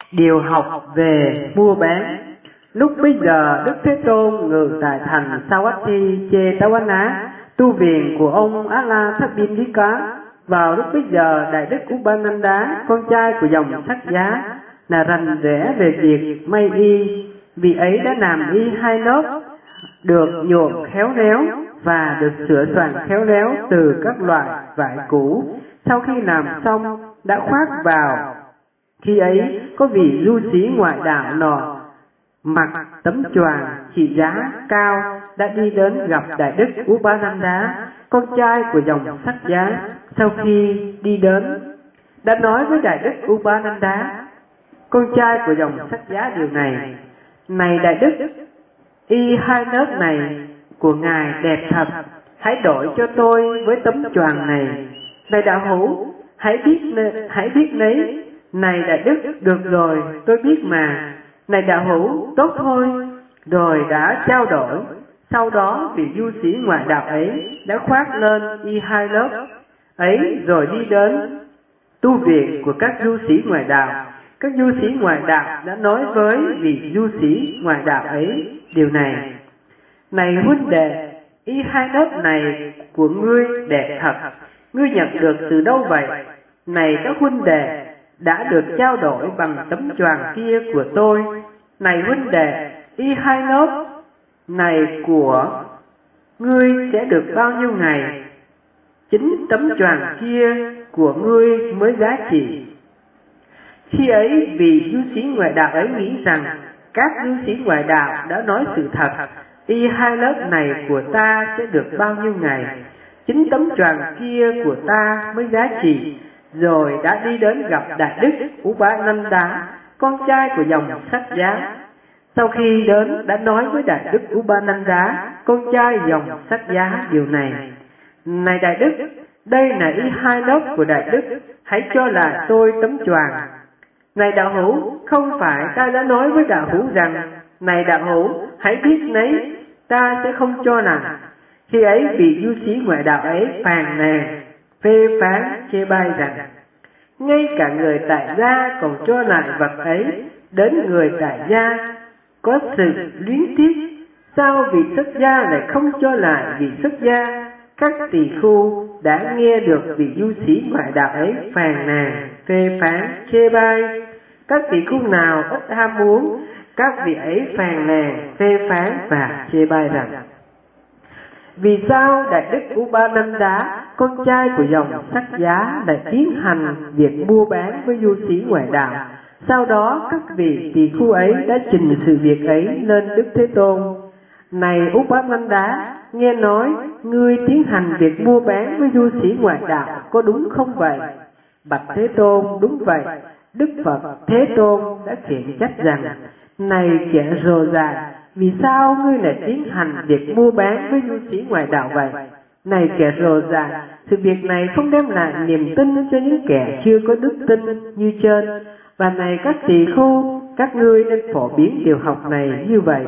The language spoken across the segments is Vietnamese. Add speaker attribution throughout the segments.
Speaker 1: Điều học về mua bán. Lúc bấy giờ Đức Thế Tôn ngự tại thành Savatthi Chetawana, tu viện của ông Alathabindika. Vào lúc bấy giờ Đại Đức Upananda, con trai của dòng Sách Giá, là rành rẽ về việc may y. Vì ấy đã làm y hai lớp, được nhuộm khéo léo và được sửa soạn khéo léo từ các loại vải cũ. Sau khi làm xong đã khoác vào. Khi ấy có vị du sĩ ngoại đạo nọ mặc tấm choàng trị giá cao đã đi đến gặp Đại Đức Upananda, con trai của dòng Sách Giá. Sau khi đi đến, đã nói với Đại Đức Upananda, con trai của dòng Sách Giá, điều này: này Đại Đức, y hai nớp này của ngài đẹp thật, hãy đổi cho tôi với tấm choàng này. Này đạo hữu, hãy biết lấy. Này Đại Đức, được rồi, tôi biết mà. Này đạo hữu, tốt thôi. Rồi đã trao đổi. Sau đó vị du sĩ ngoại đạo ấy đã khoác lên y hai lớp ấy, rồi đi đến tu viện của các du sĩ ngoại đạo. Các du sĩ ngoại đạo đã nói với vị du sĩ ngoại đạo ấy điều này: này huynh đệ, y hai lớp này của ngươi đẹp thật, ngươi nhận được từ đâu vậy? Này các huynh đệ, đã được trao đổi bằng tấm choàng kia của tôi. Này huynh đệ, y hai lớp này của ngươi sẽ được bao nhiêu ngày? Chính tấm choàng kia của ngươi mới giá trị. Khi ấy vị du sĩ ngoại đạo ấy nghĩ rằng các du sĩ ngoại đạo đã nói sự thật, y hai lớp này của ta sẽ được bao nhiêu ngày? Chính tấm choàng kia của ta mới giá trị. Rồi đã đi đến gặp Đại Đức Upananda, con trai của dòng Sách Giá. Sau khi đến đã nói với Đại Đức Upananda, con trai dòng Sách Giá, điều này: này Đại Đức, đây là y hai lớp của Đại Đức, hãy cho lại tôi tấm choàng. Này đạo hữu, không phải ta đã nói với đạo hữu rằng: này đạo hữu, hãy biết lấy, ta sẽ không cho lại. Khi ấy vị du sĩ ngoại đạo ấy phàn nàn, phê phán, chê bai rằng: ngay cả người tại gia còn cho lại vật ấy, đến người tại gia có sự luyến tiếc, sao vị xuất gia lại không cho lại vị xuất gia? Các tỳ khưu đã nghe được vị du sĩ ngoại đạo ấy phàn nàn, phê phán, chê bai. Các tỳ khưu nào ít ham muốn, các vị ấy phàn nàn, phê phán và chê bai rằng: vì sao Đại Đức Upananda, con trai của dòng Sách Giá, lại tiến hành việc mua bán với du sĩ ngoại đạo? Sau đó các vị tỳ khưu ấy đã trình sự việc ấy lên Đức Thế Tôn. Này Upananda, nghe nói ngươi tiến hành việc mua bán với du sĩ ngoại đạo có đúng không vậy? Bạch Thế Tôn, đúng vậy. Đức Phật Thế Tôn đã khiển trách rằng: này kẻ rồ rà, vì sao ngươi lại tiến hành việc mua bán với du sĩ ngoại đạo vậy? Này kẻ rồ rà, sự việc này không đem lại niềm tin cho những kẻ chưa có đức tin như trên. Và này các tỳ khưu, các ngươi nên phổ biến điều học này như vậy.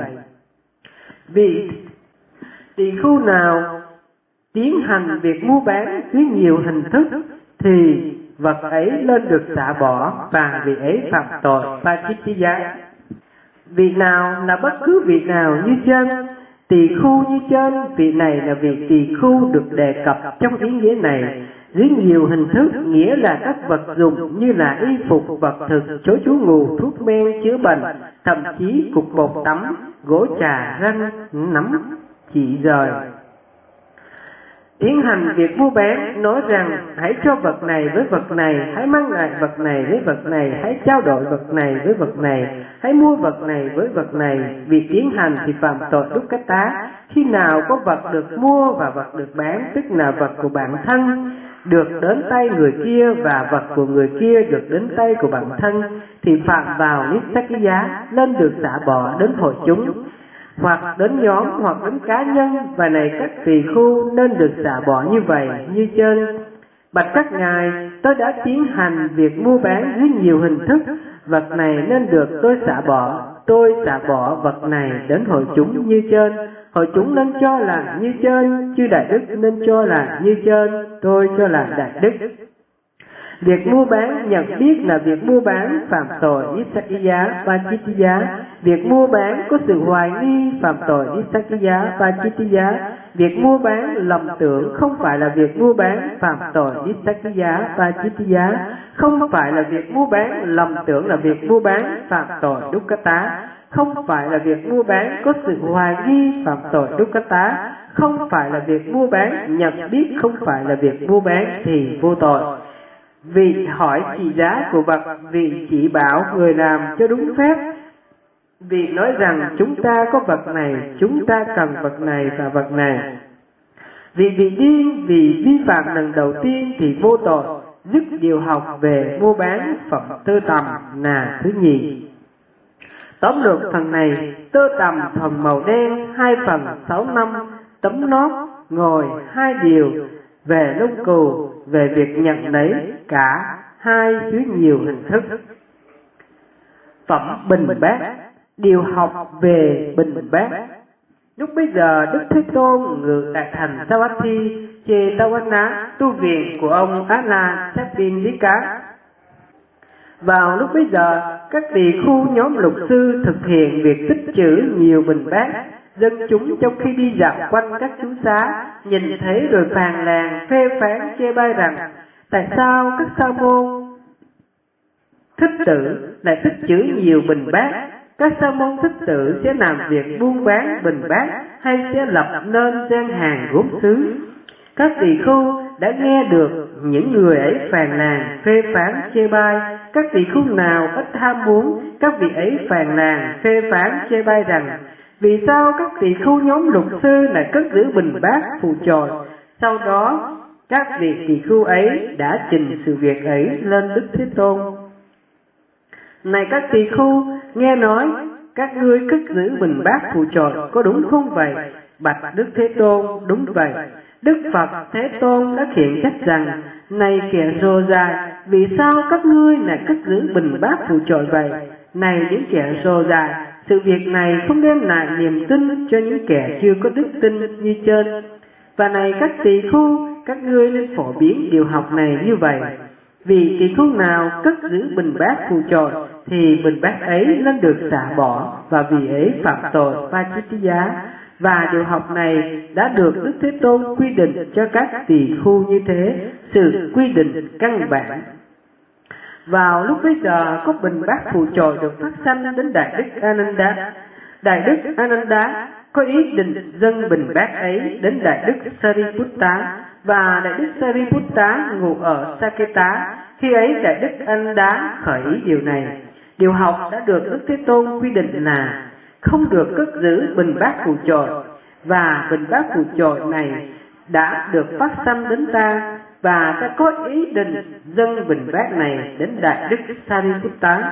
Speaker 1: Vì tỳ khưu nào tiến hành việc mua bán dưới nhiều hình thức thì vật ấy lên được xả bỏ, và vị ấy phạm tội Pachittiya. Vị nào là bất cứ vị nào như trên, tỳ khưu như trên, vị này là vị tỳ khưu được đề cập trong ý nghĩa này dưới nhiều hình thức, nghĩa là các vật dụng như là y phục, vật thực, chỗ trú ngụ, thuốc men, chữa bệnh, thậm chí cục bột tắm, gỗ trà, răng, nắm, chỉ rời. Tiến hành việc mua bán, nói rằng hãy cho vật này với vật này, hãy mang lại vật này với vật này, hãy trao đổi vật này với vật này, hãy mua vật này với vật này. Việc tiến hành thì phạm tội Dukkata. Khi nào có vật được mua và vật được bán, tức là vật của bản thân được đến tay người kia và vật của người kia được đến tay của bản thân, thì phạm vào Nissakkiya, nên được xả bỏ đến hội chúng, hoặc đến nhóm, hoặc đến cá nhân. Và này các tỳ khưu nên được xả bỏ như vậy như trên. Bạch các ngài, tôi đã tiến hành việc mua bán dưới nhiều hình thức, vật này nên được tôi xả bỏ. Tôi xả bỏ vật này đến hội chúng như trên. Hội chúng nên cho là như trên, chư Đại Đức nên cho là như trên, tôi cho là Đại Đức. Việc mua bán nhận biết là việc mua bán phạm tội Isakhiya Pachitiya. Việc mua bán có sự hoài nghi phạm tội Isakhiya Pachitiya. Việc mua bán lầm tưởng không phải là việc mua bán phạm tội Isakhiya Pachitiya. Không phải là việc mua bán lầm tưởng là việc mua bán phạm tội Dukkata. Không phải là việc mua bán có sự hoài nghi phạm tội Dukkata. Không phải là việc mua bán nhận biết không phải là việc mua bán thì vô tội. Vị hỏi trị giá của vật, vị chỉ bảo người làm cho đúng phép. Vị nói rằng chúng ta có vật này, chúng ta cần vật này và vật này. Vị bị điên vì vi phạm lần đầu tiên thì vô tội, dứt điều học về mua bán phẩm tơ tằm là thứ nhì. Tóm lược phần này, tơ tằm thuần màu đen 2 phần 6 năm, tấm nót, ngồi 2 điều, về lông cừu, về việc nhận lấy cả hai dưới nhiều hình thức. Phẩm bình bát, điều học về bình bát. Lúc bấy giờ Đức Thế Tôn ngự tại thành Savatthi Chetavana, tu viện của ông Ala Sapindika. Vào lúc bấy giờ, các tỳ khu nhóm lục sư thực hiện việc tích trữ nhiều bình bát. Dân chúng trong khi đi dạo quanh các chú xá, nhìn thấy rồi phàn nàn phê phán chê bai rằng: tại sao các sa môn thích tử lại tích trữ nhiều bình bát? Các sa môn thích tử sẽ làm việc buôn bán bình bát hay sẽ lập nên gian hàng gốm sứ? Các tỳ khưu đã nghe được những người ấy phàn nàn phê phán chê bai. Các tỳ khưu nào ít ham muốn, các vị ấy phàn nàn phê phán chê bai rằng: vì sao các tỳ khưu nhóm lục sư lại cất giữ bình bát phù chòi? Sau đó các vị tỳ khưu ấy đã trình sự việc ấy lên Đức Thế Tôn. Này các tỳ khưu, nghe nói các ngươi cất giữ bình bát phù chòi có đúng không vậy? Bạch Đức Thế Tôn, đúng vậy. Đức Phật Thế Tôn đã khiển trách rằng: này kẻ rồ dài, vì sao các ngươi lại cất giữ bình bát phù chòi vậy? Này những kẻ rồ dài, sự việc này không đem lại niềm tin cho những kẻ chưa có đức tin như trên. Và này các tỳ khưu, các ngươi nên phổ biến điều học này như vậy. Vì tỳ khưu nào cất giữ bình bát phù chòi thì bình bát ấy nên được xả bỏ, và vì ấy phạm tội Pachitiya. Và điều học này đã được Đức Thế Tôn quy định cho các tỳ khưu như thế, sự quy định căn bản. Vào lúc bấy giờ có bình bát phù chòi được phát sanh đến Đại Đức Ananda. Đại Đức Ananda có ý định dâng bình bát ấy đến Đại Đức Sariputta, và Đại Đức Sariputta ngụ ở Saketa. Khi ấy Đại Đức Ananda khởi ý điều này. Điều học đã được Đức Thế Tôn quy định là không được cất giữ bình bát phù chòi, và bình bát phù chòi này đã được phát sanh đến ta, và ta có ý định dâng bình bát này đến Đại Đức Sariputta.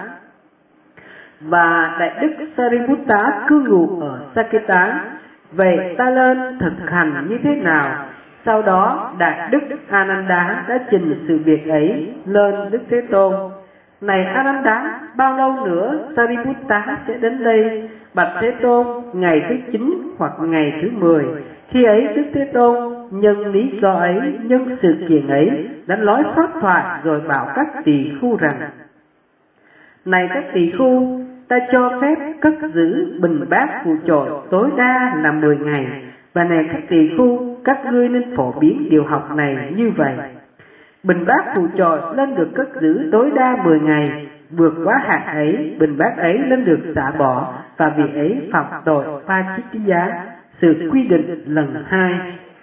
Speaker 1: Và Đại Đức Sariputta cư ngụ ở Saketa. Vậy ta lên thực hành như thế nào? Sau đó Đại Đức Ananda đã trình sự việc ấy lên Đức Thế Tôn. Này Ananda, bao lâu nữa Sariputta sẽ đến đây? Bạch Thế Tôn, ngày thứ 9 hoặc ngày thứ 10. Khi ấy Đức Thế Tôn nhân lý do ấy, nhân sự kiện ấy đã nói pháp thoại rồi bảo các tỳ khưu rằng: này các tỳ khưu, ta cho phép cất giữ bình bát phù chòi tối đa là 10 ngày. Và này các tỳ khưu, các ngươi nên phổ biến điều học này như vậy. Bình bát phù chòi nên được cất giữ tối đa 10 ngày. Vượt quá hạn ấy, bình bát ấy nên được xả bỏ, và vì ấy phạm tội Pachitiya. Sự quy định lần 2.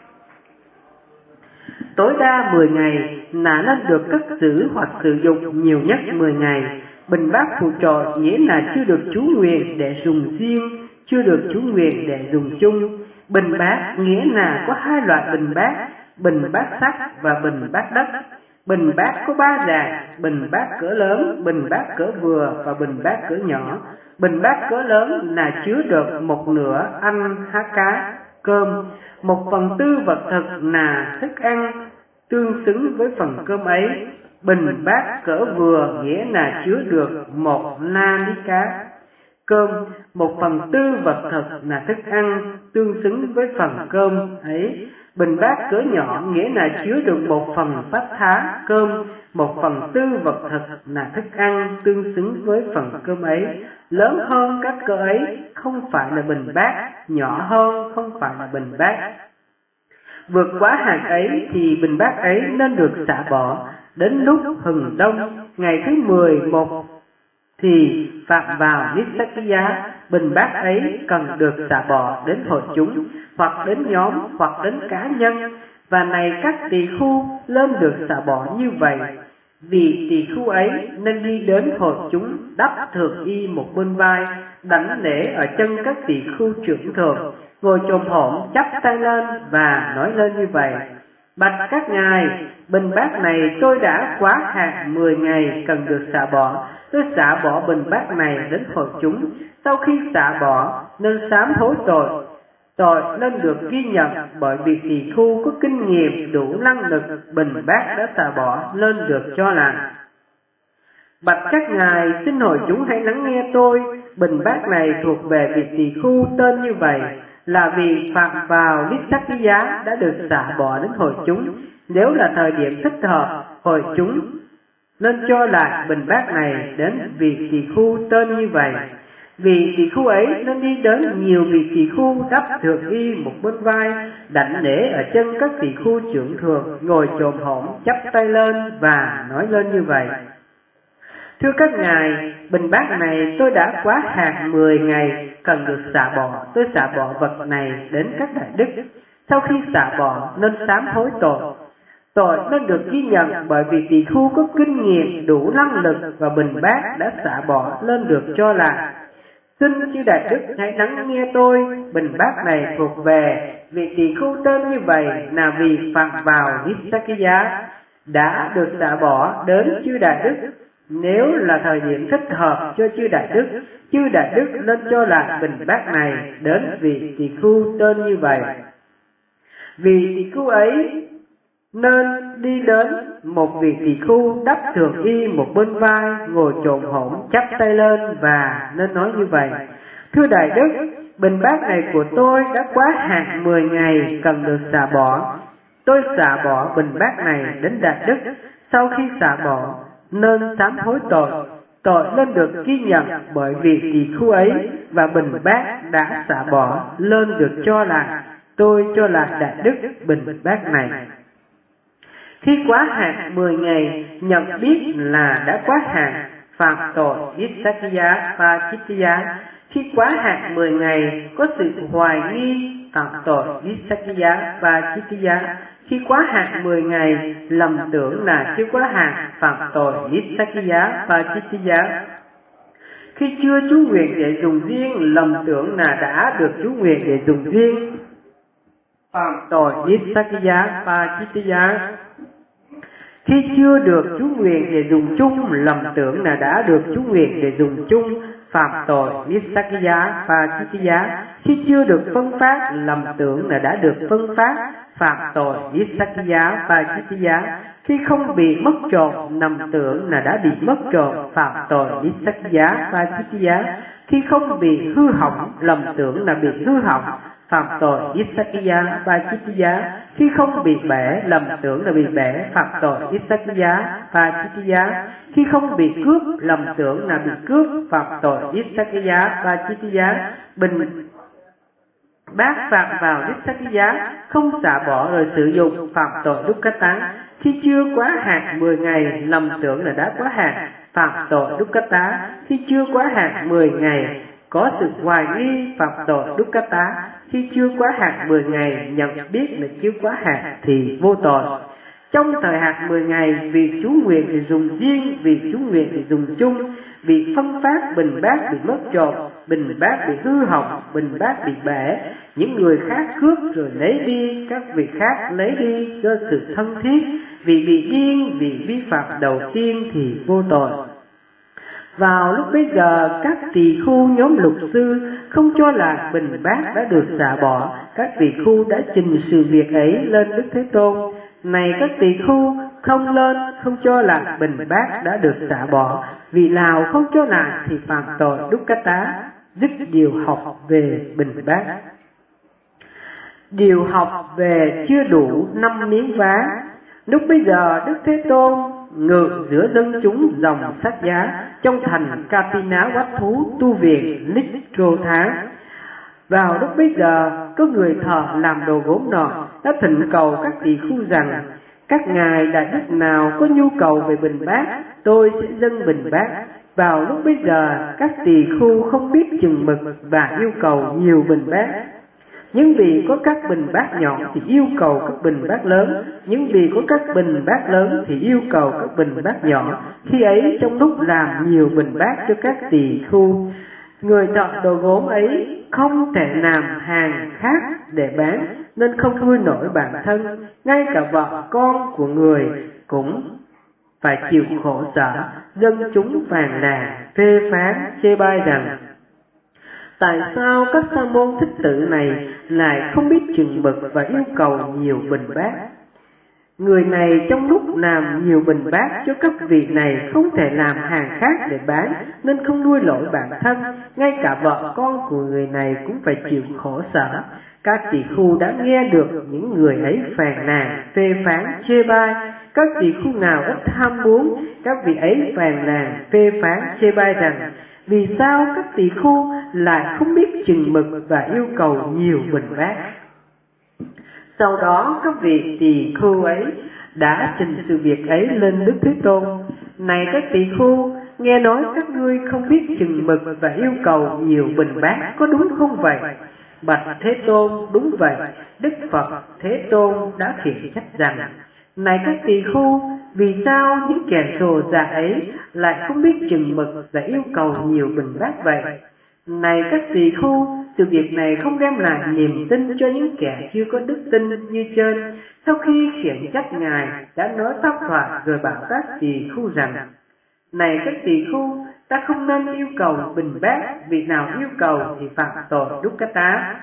Speaker 1: Tối đa 10 ngày là nên được cất giữ hoặc sử dụng nhiều nhất 10 ngày. Bình bát phù chòi nghĩa là chưa được chú nguyện để dùng riêng, chưa được chú nguyện để dùng chung. Bình bát nghĩa là có 2 loại bình bát sắt và bình bát đất. Bình bát có 3 dạng: bình bát cỡ lớn, bình bát cỡ vừa và bình bát cỡ nhỏ. Bình bát cỡ lớn là chứa được 1/2 ăn há cá, cơm. 1/4 vật thực là thức ăn tương xứng với phần cơm ấy. Bình bát cỡ vừa nghĩa là chứa được 1 na lý cá, cơm. 1/4 vật thực là thức ăn tương xứng với phần cơm ấy. Bình bát cỡ nhỏ nghĩa là chứa được 1/4 thá cơm, 1/4 vật thực là thức ăn tương xứng với phần cơm ấy. Lớn hơn các cỡ ấy không phải là bình bát, nhỏ hơn không phải là bình bát. Vượt quá hạn ấy thì bình bát ấy nên được xả bỏ. Đến lúc hừng đông ngày thứ 11 thì phạm vào Nissakhiya, bình bát ấy cần được xả bỏ đến hội chúng, hoặc đến nhóm, hoặc đến cá nhân. Và này các tỳ khu lên được xả bỏ như vậy, vì tỳ khu ấy nên đi đến hội chúng, đắp thượng y một bên vai, đảnh lễ ở chân các tỳ khu trưởng thượng, ngồi chồm hổm chắp tay lên và nói lên như vậy: Bạch các ngài, bình bát này tôi đã quá hạn 10 ngày cần được xả bỏ. Tôi xả bỏ bình bát này đến hội chúng. Sau khi xả bỏ nên sám hối tội. Tội nên được ghi nhận bởi vì tỳ khu có kinh nghiệm đủ năng lực, bình bát đã xả bỏ nên được cho là: Bạch các ngài, xin hội chúng hãy lắng nghe tôi. Bình bát này thuộc về vị tỳ khu tên như vậy, là vì phạm vào Nissakhiya đã được xả bỏ đến hội chúng. Nếu là thời điểm thích hợp, hội chúng nên cho lại bình bát này đến vị tỳ khu tên như vậy. Vị tỳ khu ấy nên đi đến nhiều vị tỳ khu, đắp thượng y một bên vai, đảnh lễ ở chân các tỳ khu trưởng thượng, ngồi chồm hổm chắp tay lên và nói lên như vậy: Thưa các ngài, bình bát này tôi đã quá hạn 10 ngày cần được xả bỏ. Tôi xả bỏ vật này đến các đại đức. Sau khi xả bỏ nên sám hối tội. Tội nên được ghi nhận bởi vì tỳ khu có kinh nghiệm đủ năng lực, và bình bát đã xả bỏ nên được cho là: Xin chư đại đức hãy lắng nghe tôi. Bình bát này thuộc về vị tỳ khu tên như vậy, là vì phạm vào Nissakhiya đã được xả bỏ đến chư đại đức. Nếu là thời điểm thích hợp cho chư đại đức nên cho lại bình bát này đến vị tỳ khu tên như vậy. Vị tỳ khu ấy nên đi đến một vị tỳ khu, đắp thượng y một bên vai, ngồi chồm hổm chắp tay lên và nên nói như vậy: Thưa đại đức, bình bát này của tôi đã quá hạn 10 ngày cần được xả bỏ. Tôi xả bỏ bình bát này đến đại đức. Sau khi xả bỏ nên sám hối tội. Tội nên được ghi nhận bởi vì tỳ khu ấy và bình bát đã xả bỏ nên được cho lại. Tôi cho lại đại đức bình bát này. Khi quá hạn 10 ngày nhận biết là đã quá hạn, phạm tội Nissakhiya và Chittiya. Khi quá hạn 10 ngày có sự hoài nghi, phạm tội Nissakhiya và Chittiya. Khi quá hạn 10 ngày lầm tưởng là chưa quá hạn, phạm tội Nissakhiya và Chittiya. Khi chưa chú nguyện để dùng riêng, lầm tưởng là đã được chú nguyện để dùng riêng, phạm tội Nissakhiya và Chittiya. Khi chưa được chú nguyện để dùng chung, lầm tưởng là đã được chú nguyện để dùng chung, phạm tội Nissakhiya và Chittiya. Khi chưa được phân phát, lầm tưởng là đã được phân phát, phạm tội Nissakhiya và Chittiya. Khi không bị mất trộm, lầm tưởng là đã bị mất trộm, phạm tội Nissakhiya và Chittiya. Khi không bị hư hỏng, lầm tưởng là bị hư hỏng, phạm tội Nissakhiya và Chittiya. Khi không bị bể, lầm tưởng là bị bể, phạm tội Nissakhiya và Chittiya. Khi không bị cướp, lầm tưởng là bị cướp, phạm tội Nissakhiya và Chittiya. Bình bát phạm vào Nissakhiya, không xả bỏ rồi sử dụng, phạm tội Dukkata. Khi chưa quá hạn 10 ngày, lầm tưởng là đã quá hạn, phạm tội Dukkata. Khi chưa quá hạn 10 ngày có sự hoài nghi, phạm tội Dukkata. Khi chưa quá hạn 10 ngày nhận biết là chưa quá hạn thì vô tội. Trong thời hạn 10 ngày, vì chú nguyện thì dùng riêng, vì chú nguyện thì dùng chung, vì phân phát bình bát bị mất trộm, bình bát bị hư hỏng, bình bát bị bể, những người khác cướp rồi lấy đi, các vị khác lấy đi do sự thân thiết, vì bị điên, vì vi phạm đầu tiên thì vô tội. Vào lúc bấy giờ, các tỳ khu nhóm lục sư không cho là bình bát đã được xả bỏ. Các tỳ khu đã trình sự việc ấy lên Đức Thế Tôn. Này các tỳ khu, không lên, không cho là bình bát đã được xả bỏ. Vì nào không cho lại thì phạm tội Dukkata, dứt điều học về bình bát. điều học về chưa đủ 5 miếng vá. Lúc bây giờ Đức Thế Tôn ngự giữa dân chúng dòng Sát Giá trong thành Kapinawatthú tu viện Nitrotha. Vào lúc bây giờ có người thợ làm đồ gốm nọ đã thỉnh cầu các tỳ khu rằng: các ngài đại đức nào có nhu cầu về bình bát, tôi sẽ dâng bình bát. Vào lúc bây giờ các tỳ khu không biết chừng mực và yêu cầu nhiều bình bát. Những vị có các bình bát nhỏ thì yêu cầu các bình bát lớn, những vị có các bình bát lớn thì yêu cầu các bình bát nhỏ. Khi ấy trong lúc làm nhiều bình bát cho các tỳ khu, người thợ đồ gốm ấy không thể làm hàng khác để bán nên không nuôi nổi bản thân. Ngay cả vợ con của người cũng phải chịu khổ sở. Dân chúng phàn nàn phê phán chê bai rằng: tại sao các sa môn thích tử này lại không biết chừng mực và yêu cầu nhiều bình bát? Người này trong lúc làm nhiều bình bát cho các vị này không thể làm hàng khác để bán nên không nuôi nổi bản thân. Ngay cả vợ con của người này cũng phải chịu khổ sở. Các tỳ khu đã nghe được những người ấy phàn nàn phê phán chê bai. Các tỳ khu nào ít tham muốn, các vị ấy phàn nàn phê phán chê bai rằng: vì sao các tỳ khu lại không biết chừng mực và yêu cầu nhiều bình bát? Sau đó các vị tỳ khu ấy đã trình sự việc ấy lên Đức Thế Tôn: này các tỳ khu, nghe nói các ngươi không biết chừng mực và yêu cầu nhiều bình bát, có đúng không vậy? Bạch Thế Tôn, đúng vậy. Đức Phật Thế Tôn đã khiển trách rằng: này các tỳ khu, vì sao những kẻ rồ rạ ấy lại không biết chừng mực và yêu cầu nhiều bình bát vậy? Này các tỳ khu, sự việc này không đem lại niềm tin cho những kẻ chưa có đức tin như trên. Sau khi khiển trách Ngài đã nói pháp thoại rồi bảo các tỳ khu rằng: này các tỳ khu, ta không nên yêu cầu bình bát, vị nào yêu cầu thì phạm tội Dukkata.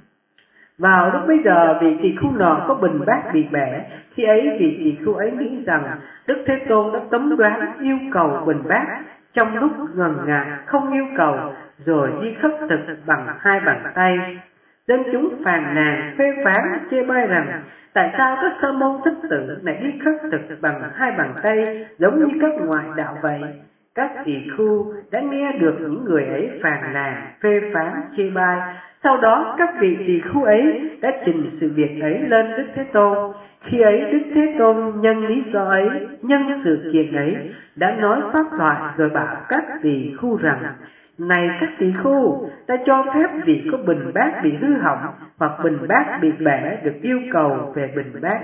Speaker 1: Vào lúc bây giờ vị tỳ khu nọ có bình bát bị bể. Khi ấy vị tỳ khu ấy nghĩ rằng Đức Thế Tôn đã tấm đoán yêu cầu bình bát. Trong lúc ngần ngại không yêu cầu, rồi đi khất thực bằng hai bàn tay. Dân chúng phàn nàn phê phán chê bai rằng: tại sao các sa môn thích tử lại đi khất thực bằng hai bàn tay giống như các ngoại đạo vậy? Các tỳ khu đã nghe được những người ấy phàn nàn phê phán chê bai. Sau đó các vị tỳ khu ấy đã trình sự việc ấy lên Đức Thế Tôn. Khi ấy Đức Thế Tôn nhân lý do ấy, nhân sự kiện ấy đã nói pháp thoại rồi bảo các tỳ khu rằng: này các tỳ khu, ta cho phép vị có bình bát bị hư hỏng hoặc bình bát bị bể được yêu cầu về bình bát.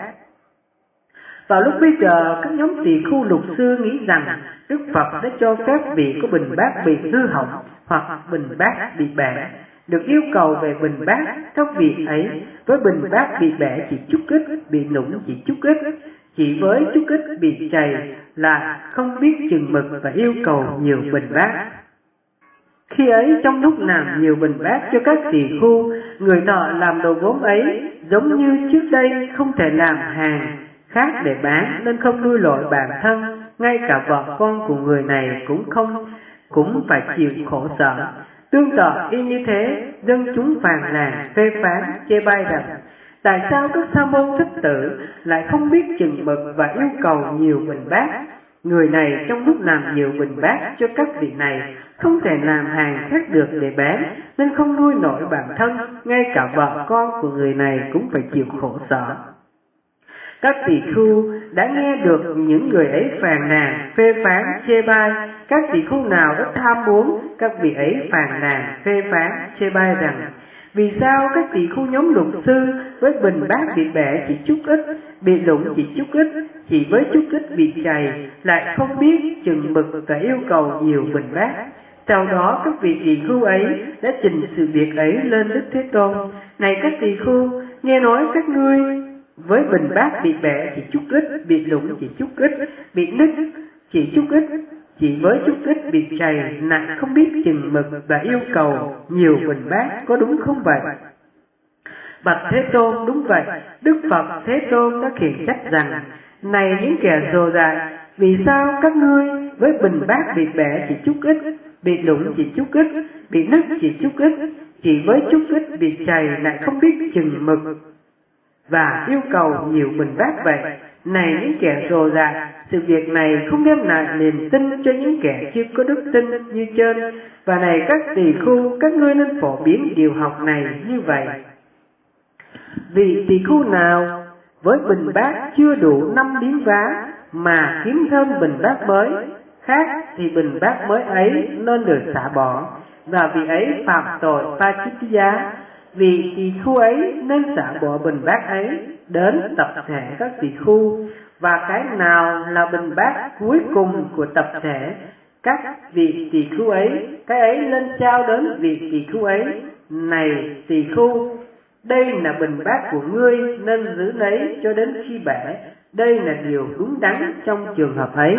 Speaker 1: Vào lúc bây giờ các nhóm tỳ khu lục sư nghĩ rằng Đức Phật đã cho phép vị có bình bát bị hư hỏng hoặc bình bát bị bể được yêu cầu về bình bát. Các vị ấy với bình bát bị bể chỉ chút ít, bị nũng chỉ chút ít, chỉ với chút ít bị chày là không biết chừng mực và yêu cầu nhiều bình bát. Khi ấy trong lúc làm nhiều bình bát cho các tỳ khu, người thợ làm đồ gốm ấy giống như trước đây không thể làm hàng khác để bán nên không nuôi nổi bản thân. Ngay cả vợ con của người này cũng phải chịu khổ sở. Tương tự y như thế, dân chúng phàn nàn phê phán chê bai rằng: tại sao các sa môn thích tử lại không biết chừng mực và yêu cầu nhiều bình bát? Người này trong lúc làm nhiều bình bát cho các vị này không thể làm hàng khác được để bán nên không nuôi nổi bản thân. Ngay cả vợ con của người này cũng phải chịu khổ sở. Các tỳ khu đã nghe được những người ấy phàn nàn phê phán chê bai. Các tỳ khu nào đã tham muốn, các vị ấy phàn nàn phê phán chê bai rằng: vì sao các tỳ khu nhóm lục sư với bình bát bị bể chỉ chút ít, bị lũng chỉ chút ít, chỉ với chút ít bị chày lại không biết chừng mực và yêu cầu nhiều bình bát? Sau đó các vị tỳ khu ấy đã trình sự việc ấy lên Đức Thế Tôn: này các tỳ khu, nghe nói các ngươi với bình bát bị bể chỉ chút ít, bị lũng chỉ chút ít, bị nứt chỉ chút ít, chỉ với chút ít bị chày nặng không biết chừng mực và yêu cầu nhiều bình bát, có đúng không vậy? Bạch Thế Tôn, đúng vậy. Đức Phật Thế Tôn đã khiển trách rằng: này những kẻ rồ rạ, vì sao các ngươi với bình bát bị bể chỉ chút ít, bị lũng chỉ chút ít, bị nứt chỉ chút ít, chỉ với chút ít bị chày lại không biết chừng mực và yêu cầu nhiều bình bát vậy. Này những kẻ rồ rạt, sự việc này không đem lại niềm tin cho những kẻ chưa có đức tin như trên. Và này các tỳ khưu, các ngươi nên phổ biến điều học này như vậy. Vì tỳ khưu nào với bình bát chưa đủ 5 miếng vá mà kiếm thêm bình bát mới khác, thì bình bát mới ấy nên được xả bỏ, và vì ấy phạm tội Pachittiya. Vì tỳ khưu ấy nên xả bỏ bình bát ấy đến tập thể các tỳ khưu. Và cái nào là bình bát cuối cùng của tập thể các vị tỳ khưu ấy, cái ấy nên trao đến vị tỳ khưu ấy. Này tỳ khưu, đây là bình bát của ngươi, nên giữ lấy cho đến khi bể. Đây là điều đúng đắn trong trường hợp ấy.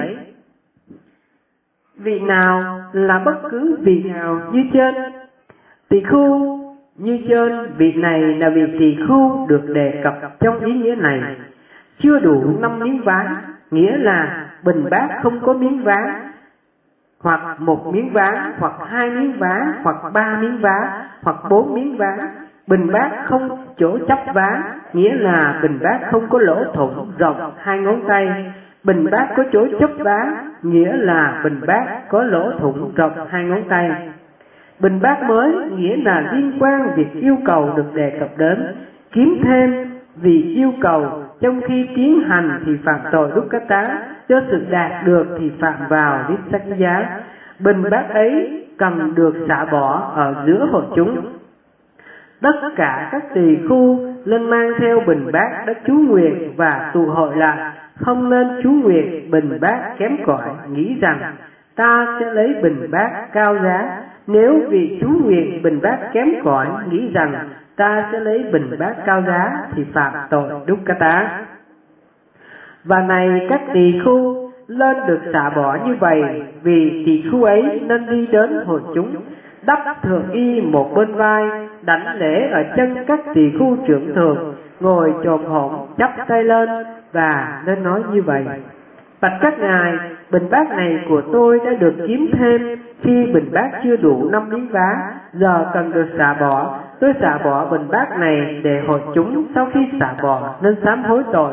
Speaker 1: Vị nào là bất cứ vị nào như trên. Tỳ khưu như trên, vị này là vị tỳ khưu được đề cập trong ý nghĩa này. Chưa đủ 5 miếng ván, nghĩa là bình bát không có miếng ván, hoặc 1 miếng ván, hoặc 2 miếng ván, hoặc 3 miếng ván, hoặc 4 miếng ván. Bình bát không chỗ chấp ván, nghĩa là bình bát không có lỗ thủng rộng 2 ngón tay. Bình bát có chỗ chấp ván, nghĩa là bình bát có lỗ thủng rộng 2 ngón tay. Bình bát mới nghĩa là liên quan việc yêu cầu được đề cập đến. Kiếm thêm vì yêu cầu trong khi tiến hành thì phạm tội Dukkata, cho sự đạt được thì phạm vào Vissakhiya. Bình bát ấy cần được xả bỏ ở giữa hội chúng. Tất cả các tỳ khưu nên mang theo bình bát đã chú nguyện và tụ hội lại, không nên chú nguyện bình bát kém cỏi, nghĩ rằng ta sẽ lấy bình bát cao giá. Nếu vì chú nguyện bình bát kém cỏi, nghĩ rằng ta sẽ lấy bình bát cao giá thì phạm tội Dukkata. Và này các tỳ khưu nên được xả bỏ như vậy, vì tỳ khưu ấy nên đi đến hội chúng, đắp thượng y một bên vai, đảnh lễ ở chân các tỳ khưu trưởng thượng, ngồi chồm hổm chắp tay lên và nên nói như vậy: bạch các ngài, bình bát này của tôi đã được kiếm thêm khi bình bát chưa đủ 5 miếng vá, giờ cần được xả bỏ. Tôi xả bỏ bình bát này để hội chúng sau khi xả bỏ nên sám hối tội.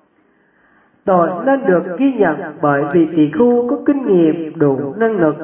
Speaker 1: Tội nên được ghi nhận bởi vì tỳ khưu có kinh nghiệm đủ năng lực.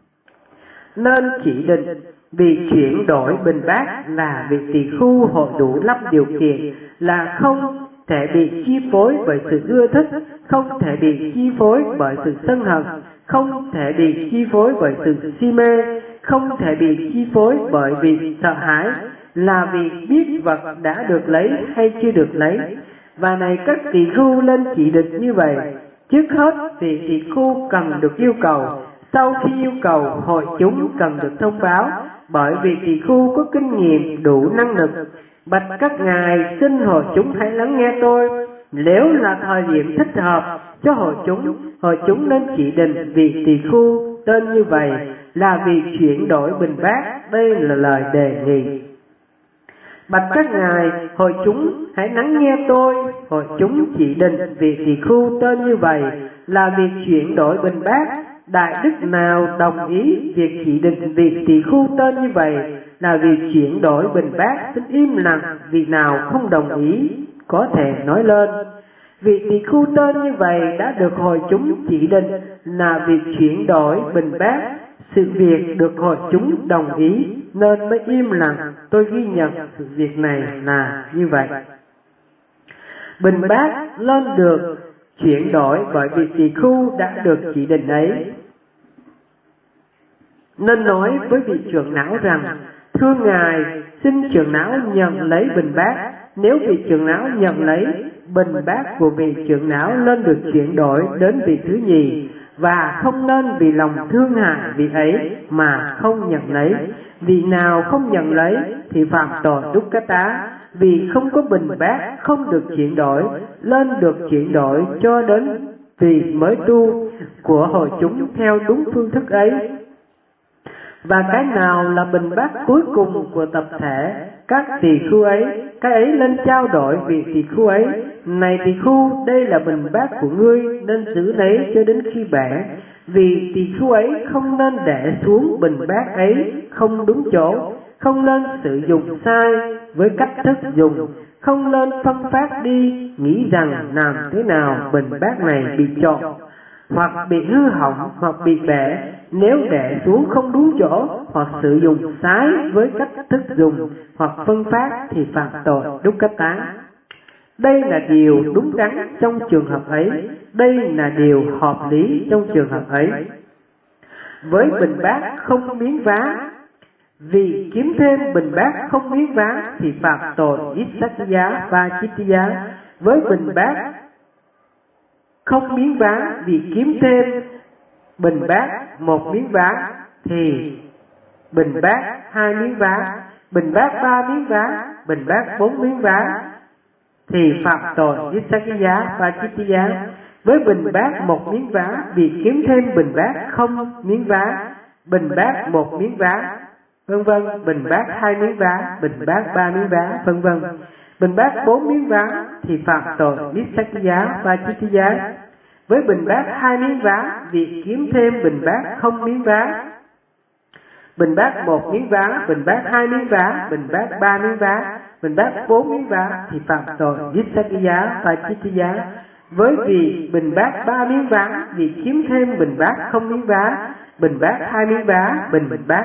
Speaker 1: Nên chỉ định vì chuyển đổi bình bát là vị tỳ khưu hội đủ 5 điều kiện, là không thể bị chi phối bởi sự ưa thích, không thể bị chi phối bởi sự sân hận, không thể bị chi phối bởi sự si mê, không thể bị chi phối bởi vì sợ hãi, là vì biết vật đã được lấy hay chưa được lấy. Và này các tỳ khưu nên chỉ định như vậy. Trước hết vị tỳ khưu cần được yêu cầu, sau khi yêu cầu hội chúng cần được thông báo, bởi vì tỳ khưu có kinh nghiệm đủ năng lực. Bạch các ngài, xin hội chúng hãy lắng nghe tôi. Nếu là thời điểm thích hợp cho hội chúng nên chỉ định vị tỳ khưu tên như vậy, là vì chuyển đổi bình bát. Đây là lời đề nghị. Bạch các ngài, hội chúng hãy lắng nghe tôi. Hội chúng chỉ định vị tỳ khưu tên như vậy, là vì chuyển đổi bình bát. Đại đức nào đồng ý việc chỉ định vị tỳ khưu tên như vậy, là vì chuyển đổi bình bát, xin im lặng. Vị nào không đồng ý có thể nói lên. Vị tỳ khưu tên như vậy đã được hội chúng chỉ định, là vì chuyển đổi bình bát. Sự việc được hội chúng đồng ý nên mới im lặng. Tôi ghi nhận sự việc này là như vậy. Bình bát lên được chuyển đổi bởi vì tỳ khưu đã được chỉ định ấy. Nên nói với vị trưởng lão rằng: thưa ngài, xin trưởng lão nhận lấy bình bát. Nếu vị trưởng lão nhận lấy, bình bát của vị trưởng lão nên được chuyển đổi đến vị thứ nhì, và không nên vì lòng thương hại vị ấy mà không nhận lấy. Vị nào không nhận lấy thì phạm tội Dukkata, vì không có bình bát không được chuyển đổi, nên được chuyển đổi cho đến vị mới tu của hội chúng theo đúng phương thức ấy. Và cái nào là bình bát cuối cùng của tập thể các tỳ khưu ấy, cái ấy nên trao đổi vị tỳ khưu ấy: này tỳ khưu, đây là bình bát của ngươi, nên giữ lấy cho đến khi bể. Vì tỳ khưu ấy không nên để xuống bình bát ấy không đúng chỗ, không nên sử dụng sai với cách thức dùng, không lên phân phát đi, nghĩ rằng làm thế nào bình bát này bị trộn, hoặc bị hư hỏng, hoặc bị bể, nếu để xuống không đúng chỗ, hoặc sử dụng sai với cách thức dùng, hoặc phân phát thì phạm tội đúc cách tán. Đây là điều đúng đắn trong trường hợp ấy, đây là điều hợp lý trong trường hợp ấy. Với bình bát không miếng vá, vì kiếm thêm bình bát không miếng vá thì phạm tội Issachya và Chittiya. Với bình bát không miếng vá, vì kiếm thêm bình bát một miếng vá thì bình bát hai miếng vá, bình bát ba miếng vá, bình bát bốn miếng vá thì phạm tội Issachya và Chittiya. Với bình bát một miếng vá, vì kiếm thêm bình bát không miếng vá, bình bát một miếng vá, vân vân, bình bát hai miếng vá, bình bát ba miếng vá, vân vân. Bình bát bốn miếng vá thì phạm tội Issachya và Chittiya. Với bình bát hai miếng vá, vì kiếm thêm bình bát không miếng vá, bình bát một miếng vá, bình bát hai miếng vá, bình bát ba miếng vá, bình bát bốn miếng vá thì phạm tội Issachya và Chittiya. Với vì bình bát ba miếng vá, vì kiếm thêm bình bát không miếng vá, bình bát hai miếng vá, bình bát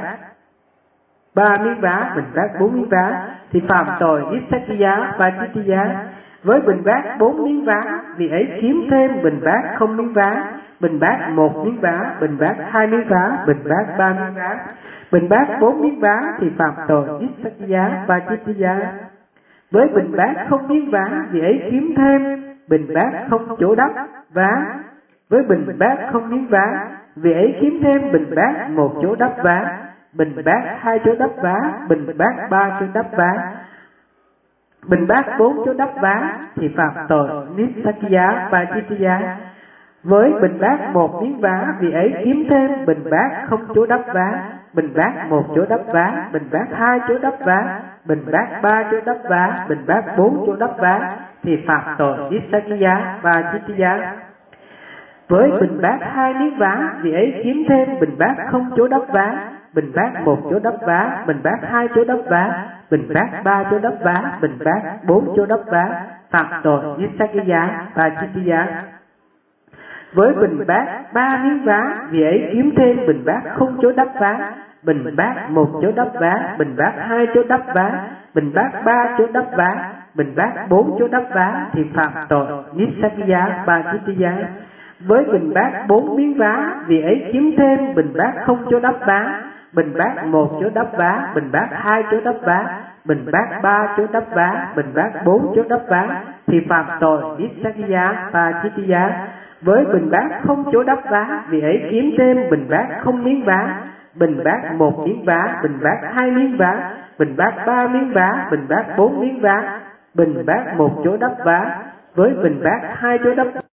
Speaker 1: ba miếng vá, bình bát bốn miếng vá thì phạm tội Issachya và Chittiya. Với bình bát bốn miếng vá, vì ấy kiếm thêm bình bát không miếng vá, bình bát một miếng vá, bình bát hai miếng vá, bình bát ba miếng vá, bình bát bốn miếng vá thì phạm tội Issachya và Chittiya. Với bình bát không miếng vá, vì ấy kiếm thêm bình bát không chỗ đắp vá. Với bình bát không miếng vá, vì ấy kiếm thêm bình bát một chỗ đắp vá, bình bát hai chỗ đắp vá, bình bát ba chỗ đắp vá, bình bát bốn chỗ đắp vá thì phạm tội Issachya và Chittiya. Với bình bát một miếng vá, vì ấy kiếm thêm bình bát không chỗ đắp vá, bình bát một chỗ đắp vá, bình bát hai chỗ đắp vá, bình bát ba chỗ đắp vá, bình bát bốn chỗ đắp vá thì phạm tội Issachya và Chittiya. Với bình bát hai miếng vá, vì ấy kiếm thêm bình bát không chỗ đắp vá, bình bát một chỗ đắp vá, bình bát hai chỗ đắp vá, bình bát ba chỗ đắp vá, bình bát bốn chỗ đắp vá, phạm tội Issachya và Chittiya. Với bình bát ba miếng vá, vì ấy kiếm thêm bình bát không chỗ đắp vá, bình bát một chỗ đắp vá, bình bát hai chỗ đắp vá, bình bát ba chỗ đắp vá, bình bát bốn chỗ đắp vá thì phạm tội Issachya và Chittiya. Với bình bát bốn miếng vá, vì ấy kiếm thêm bình bát không chỗ đắp vá, bình bát một chỗ đắp vá, bình bát hai chỗ đắp vá, bình bát ba chỗ đắp vá, bình bát bốn chỗ đắp vá thì phạm tội Issachya và Chittiya. Với bình bát không chỗ đắp vá, vì ấy kiếm thêm bình bát không miếng vá, bình bát một miếng vá, bình bát hai miếng vá, bình bát ba miếng vá, bình bát bốn miếng vá, bình bát một chỗ đắp vá. Với bình bát hai chỗ đắp